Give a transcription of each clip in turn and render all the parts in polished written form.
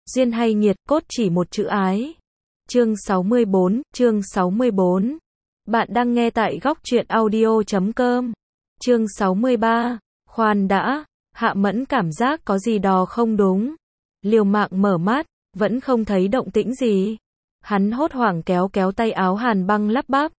Duyên hay nghiệt, cốt chỉ một chữ ái. Chương 64. Bạn đang nghe tại góc truyện audio.com. Chương 63. Khoan đã, Hạ Mẫn cảm giác có gì đó không đúng. Liều mạng mở mắt, vẫn không thấy động tĩnh gì. Hắn hốt hoảng kéo tay áo Hàn Băng lắp bắp.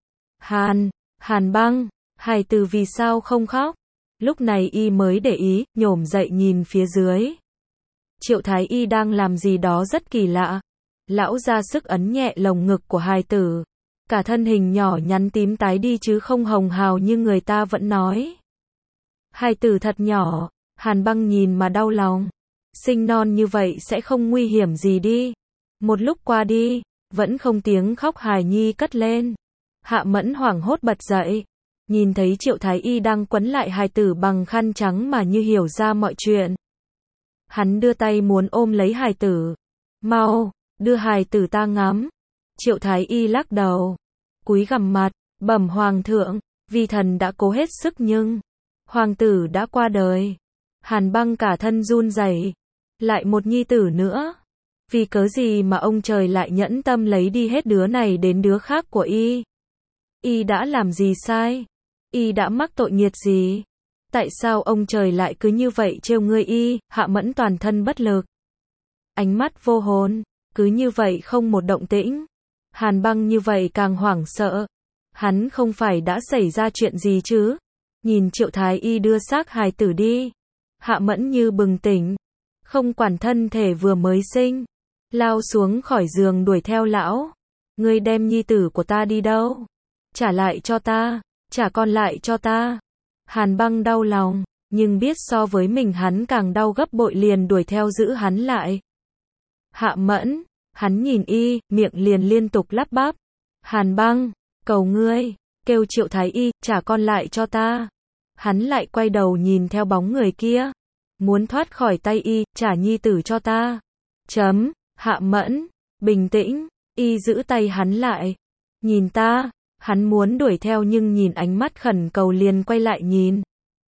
Hàn Băng, hài từ vì sao không khóc? Lúc này y mới để ý, nhổm dậy nhìn phía dưới. Triệu Thái Y đang làm gì đó rất kỳ lạ. Lão ra sức ấn nhẹ lồng ngực của hài tử. Cả thân hình nhỏ nhắn tím tái đi chứ không hồng hào như người ta vẫn nói. Hài tử thật nhỏ, Hàn Băng nhìn mà đau lòng. Sinh non như vậy sẽ không nguy hiểm gì đi. Một lúc qua đi, vẫn không tiếng khóc hài nhi cất lên. Hạ Mẫn hoảng hốt bật dậy. Nhìn thấy Triệu Thái Y đang quấn lại hài tử bằng khăn trắng mà như hiểu ra mọi chuyện. Hắn đưa tay muốn ôm lấy hài tử. Mau, đưa hài tử ta ngắm. Triệu Thái Y lắc đầu. Cúi gằm mặt, bẩm hoàng thượng, vi thần đã cố hết sức nhưng hoàng tử đã qua đời. Hàn Băng cả thân run rẩy. Lại một nhi tử nữa. Vì cớ gì mà ông trời lại nhẫn tâm lấy đi hết đứa này đến đứa khác của y? Y đã làm gì sai? Y đã mắc tội nghiệt gì? Tại sao ông trời lại cứ như vậy trêu ngươi y? Hạ Mẫn toàn thân bất lực. Ánh mắt vô hồn, cứ như vậy không một động tĩnh. Hàn Băng như vậy càng hoảng sợ. Hắn không phải đã xảy ra chuyện gì chứ? Nhìn Triệu Thái Y đưa xác hài tử đi. Hạ Mẫn như bừng tỉnh. Không quản thân thể vừa mới sinh. Lao xuống khỏi giường đuổi theo lão. Ngươi đem nhi tử của ta đi đâu? Trả lại cho ta. Trả con lại cho ta. Hàn Băng đau lòng. Nhưng biết so với mình hắn càng đau gấp bội liền đuổi theo giữ hắn lại. Hạ Mẫn. Hắn nhìn y, miệng liền liên tục lắp bắp. Hàn Băng, cầu ngươi, kêu Triệu Thái Y, trả con lại cho ta. Hắn lại quay đầu nhìn theo bóng người kia. Muốn thoát khỏi tay y, trả nhi tử cho ta. Hạ Mẫn, bình tĩnh, y giữ tay hắn lại. Nhìn ta, hắn muốn đuổi theo nhưng nhìn ánh mắt khẩn cầu liền quay lại nhìn.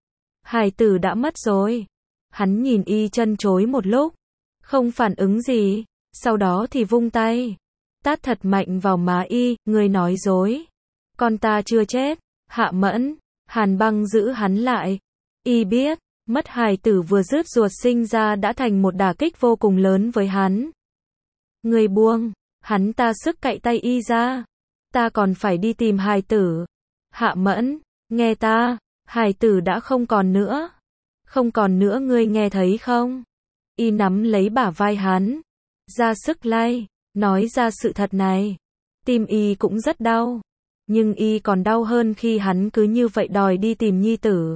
Hài tử đã mất rồi. Hắn nhìn y chân chối một lúc. Không phản ứng gì. Sau đó thì vung tay. Tát thật mạnh vào má y, ngươi nói dối. Con ta chưa chết. Hạ Mẫn. Hàn Băng giữ hắn lại. Y biết, mất hài tử vừa rứt ruột sinh ra đã thành một đả kích vô cùng lớn với hắn. Ngươi buông. Hắn ta sức cạy tay y ra. Ta còn phải đi tìm hài tử. Hạ Mẫn, nghe ta. Hài tử đã không còn nữa. Không còn nữa ngươi nghe thấy không? Y nắm lấy bả vai hắn. Ra sức lay, nói ra sự thật này. Tim y cũng rất đau. Nhưng y còn đau hơn khi hắn cứ như vậy đòi đi tìm nhi tử.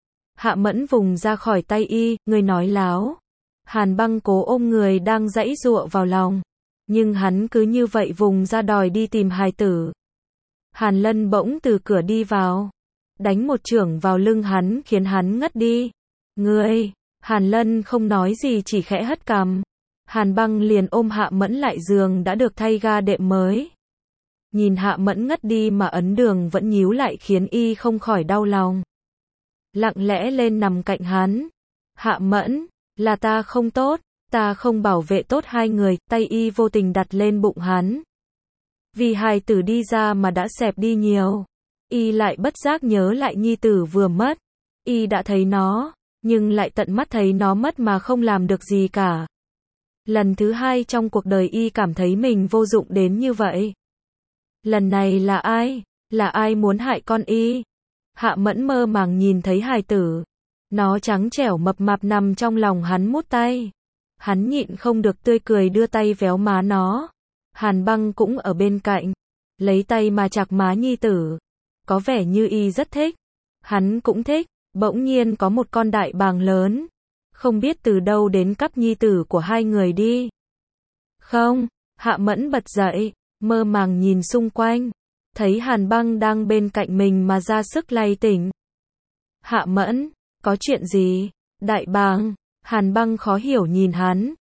Hạ Mẫn vùng ra khỏi tay y, người nói láo. Hàn Băng cố ôm người đang giãy giụa vào lòng. Nhưng hắn cứ như vậy vùng ra đòi đi tìm hài tử. Hàn Lân bỗng từ cửa đi vào. Đánh một chưởng vào lưng hắn khiến hắn ngất đi. Ngươi, Hàn Lân không nói gì chỉ khẽ hất cằm. Hàn Băng liền ôm Hạ Mẫn lại giường đã được thay ga đệm mới. Nhìn Hạ Mẫn ngất đi mà ấn đường vẫn nhíu lại khiến y không khỏi đau lòng. Lặng lẽ lên nằm cạnh hắn. Hạ Mẫn, là ta không tốt, ta không bảo vệ tốt hai người, tay y vô tình đặt lên bụng hắn. Vì hài tử đi ra mà đã xẹp đi nhiều. Y lại bất giác nhớ lại nhi tử vừa mất. Y đã thấy nó, nhưng lại tận mắt thấy nó mất mà không làm được gì cả. Lần thứ hai trong cuộc đời y cảm thấy mình vô dụng đến như vậy. Lần này là ai? Là ai muốn hại con y? Hạ Mẫn mơ màng nhìn thấy hài tử. Nó trắng trẻo mập mạp nằm trong lòng hắn mút tay. Hắn nhịn không được tươi cười đưa tay véo má nó. Hàn Băng cũng ở bên cạnh. Lấy tay mà chạc má nhi tử. Có vẻ như y rất thích. Hắn cũng thích. Bỗng nhiên có một con đại bàng lớn. Không biết từ đâu đến cắp nhi tử của hai người đi. Không, Hạ Mẫn bật dậy, mơ màng nhìn xung quanh. Thấy Hàn Băng đang bên cạnh mình mà ra sức lay tỉnh. Hạ Mẫn, có chuyện gì? Đại bàng, Hàn Băng khó hiểu nhìn hắn.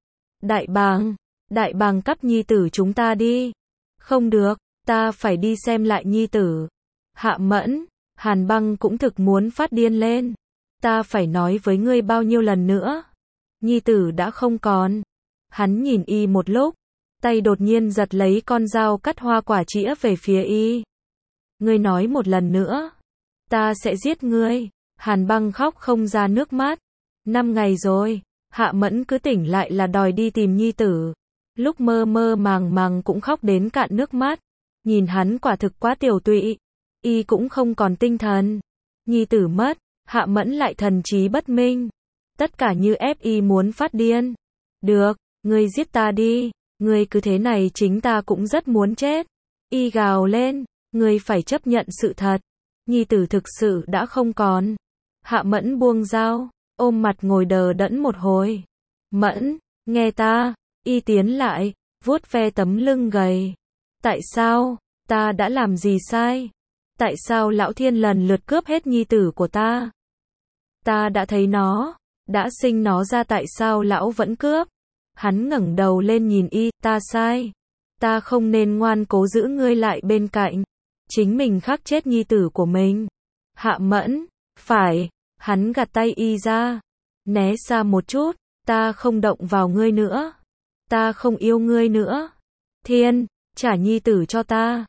Đại bàng cắp nhi tử chúng ta đi. Không được, ta phải đi xem lại nhi tử. Hạ Mẫn, Hàn Băng cũng thực muốn phát điên lên. Ta phải nói với ngươi bao nhiêu lần nữa. Nhi tử đã không còn. Hắn nhìn y một lúc, tay đột nhiên giật lấy con dao cắt hoa quả chĩa về phía y. Ngươi nói một lần nữa, ta sẽ giết ngươi. Hàn Băng khóc không ra nước mắt. 5 ngày rồi, Hạ Mẫn cứ tỉnh lại là đòi đi tìm nhi tử. Lúc mơ mơ màng màng cũng khóc đến cạn nước mắt. Nhìn hắn quả thực quá tiểu tụy, y cũng không còn tinh thần. Nhi tử mất, Hạ Mẫn lại thần trí bất minh. Tất cả như ép y muốn phát điên. Được, ngươi giết ta đi, ngươi cứ thế này chính ta cũng rất muốn chết. Y gào lên, ngươi phải chấp nhận sự thật. Nhi tử thực sự đã không còn. Hạ Mẫn buông dao, ôm mặt ngồi đờ đẫn một hồi. Mẫn, nghe ta. Y tiến lại, vuốt ve tấm lưng gầy. Tại sao? Ta đã làm gì sai? Tại sao lão thiên lần lượt cướp hết nhi tử của ta? Ta đã thấy nó, đã sinh nó ra, tại sao lão vẫn cướp? Hắn ngẩng đầu lên nhìn y, ta sai. Ta không nên ngoan cố giữ ngươi lại bên cạnh. Chính mình khắc chết nhi tử của mình. Hạ Mẫn, phải. Hắn gạt tay y ra. Né xa một chút, ta không động vào ngươi nữa. Ta không yêu ngươi nữa. Thiên, trả nhi tử cho ta.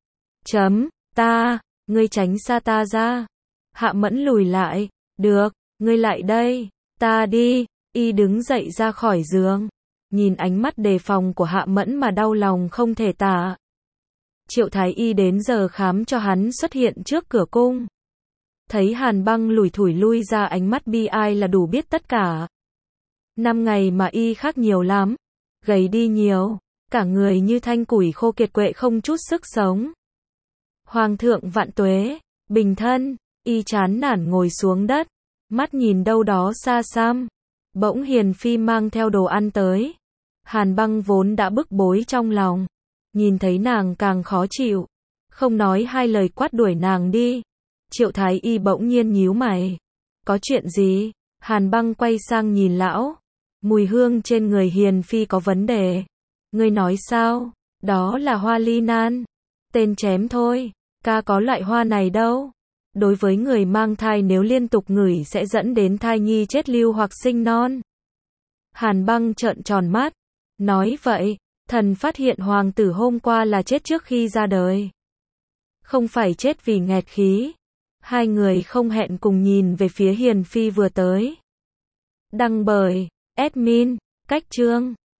Ta, ngươi tránh xa ta ra. Hạ Mẫn lùi lại. Được, ngươi lại đây. Ta đi. Y đứng dậy ra khỏi giường. Nhìn ánh mắt đề phòng của Hạ Mẫn mà đau lòng không thể tả. Triệu Thái Y đến giờ khám cho hắn xuất hiện trước cửa cung. Thấy Hàn Băng lủi thủi lui ra, ánh mắt bi ai là đủ biết tất cả. 5 ngày mà y khác nhiều lắm. Gầy đi nhiều. Cả người như thanh củi khô kiệt quệ không chút sức sống. Hoàng thượng vạn tuế. Bình thân. Y chán nản ngồi xuống đất. Mắt nhìn đâu đó xa xăm. Bỗng Hiền Phi mang theo đồ ăn tới. Hàn Băng vốn đã bức bối trong lòng. Nhìn thấy nàng càng khó chịu. Không nói hai lời quát đuổi nàng đi. Triệu Thái Y bỗng nhiên nhíu mày. Có chuyện gì? Hàn Băng quay sang nhìn lão. Mùi hương trên người Hiền Phi có vấn đề. Ngươi nói sao? Đó là hoa ly nan. Tên chém thôi. Ca có loại hoa này đâu. Đối với người mang thai nếu liên tục ngửi sẽ dẫn đến thai nhi chết lưu hoặc sinh non. Hàn Băng trợn tròn mắt. Nói vậy, thần phát hiện hoàng tử hôm qua là chết trước khi ra đời. Không phải chết vì nghẹt khí. Hai người không hẹn cùng nhìn về phía Hiền Phi vừa tới. Đăng bởi admin, Cách Chương.